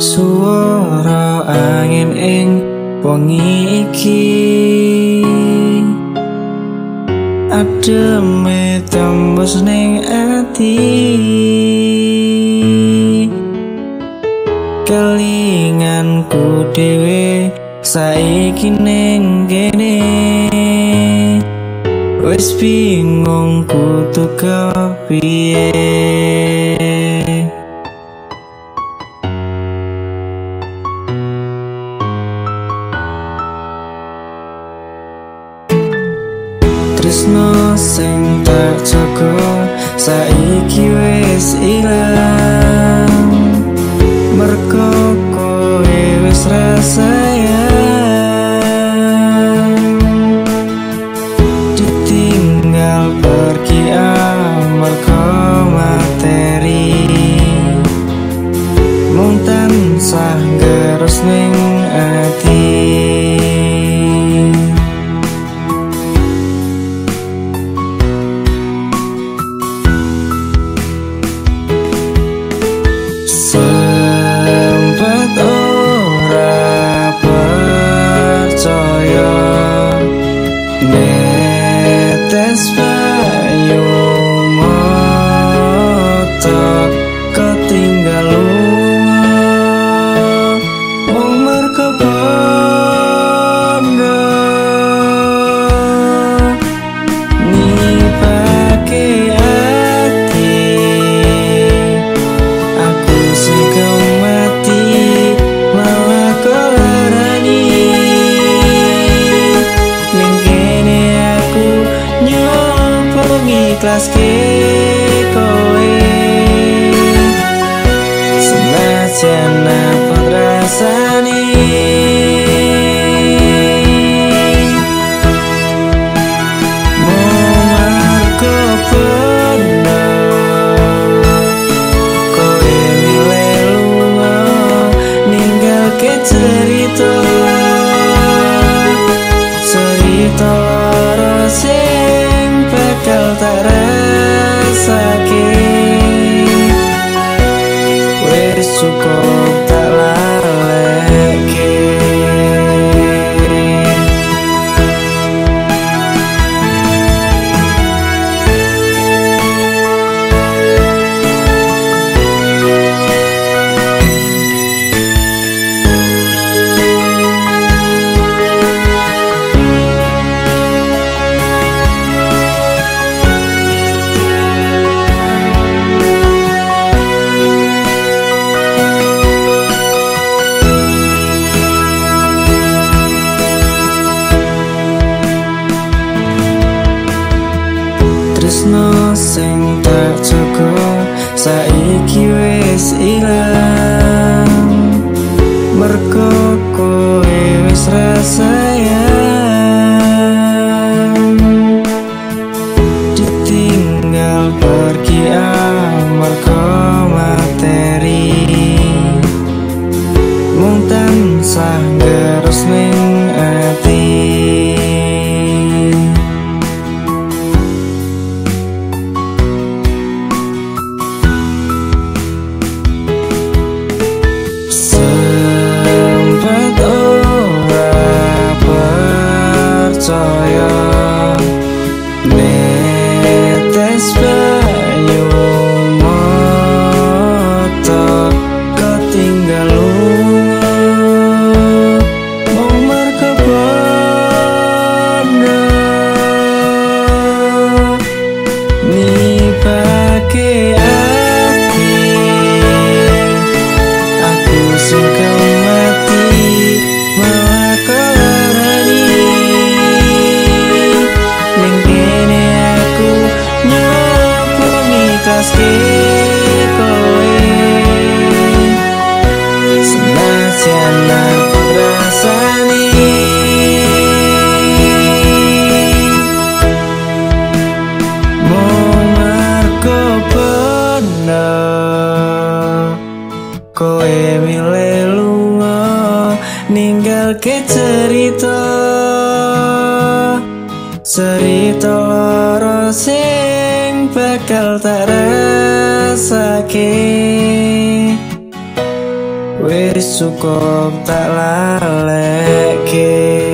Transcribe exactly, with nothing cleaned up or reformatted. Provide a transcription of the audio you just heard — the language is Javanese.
Suara angin ing wengi iki ademe tembus ning ati, kelinganku dhewe saiki ning kene, wis bingung kudu kepiye. Tresno sing tak jaga saiki wis ilang, merga kowe wis ra sayang, ditinggal pergi amarga materi, mung tansah ngeros ning ati. Netes bayu mata ketinggal lunga, wong merga bondo nyipake ati, aku sing mati malah kolarani. Ikhlas ke kowe senajan apa rasane, margo bondo kowe milih lunga ninggalke cerita cerita sing bakal tak rasake, wis cukup tak laleke. Tresno sing tak jaga saiki wis ilang, merga kowe wis ra sayang, ditinggal pergi amarga materi, mung tansah ngeros ning ati. Netes bayu mata ketinggal lunga, mung merga bondo nyipake ati, aku sing mati malah kolarani. Ikhlas ke kowe senajan apa rasane, mung margo bondo kowe milih lunga ninggalke cerita cerita lara sing bakal tak rasake, wis cukup tak lalekke.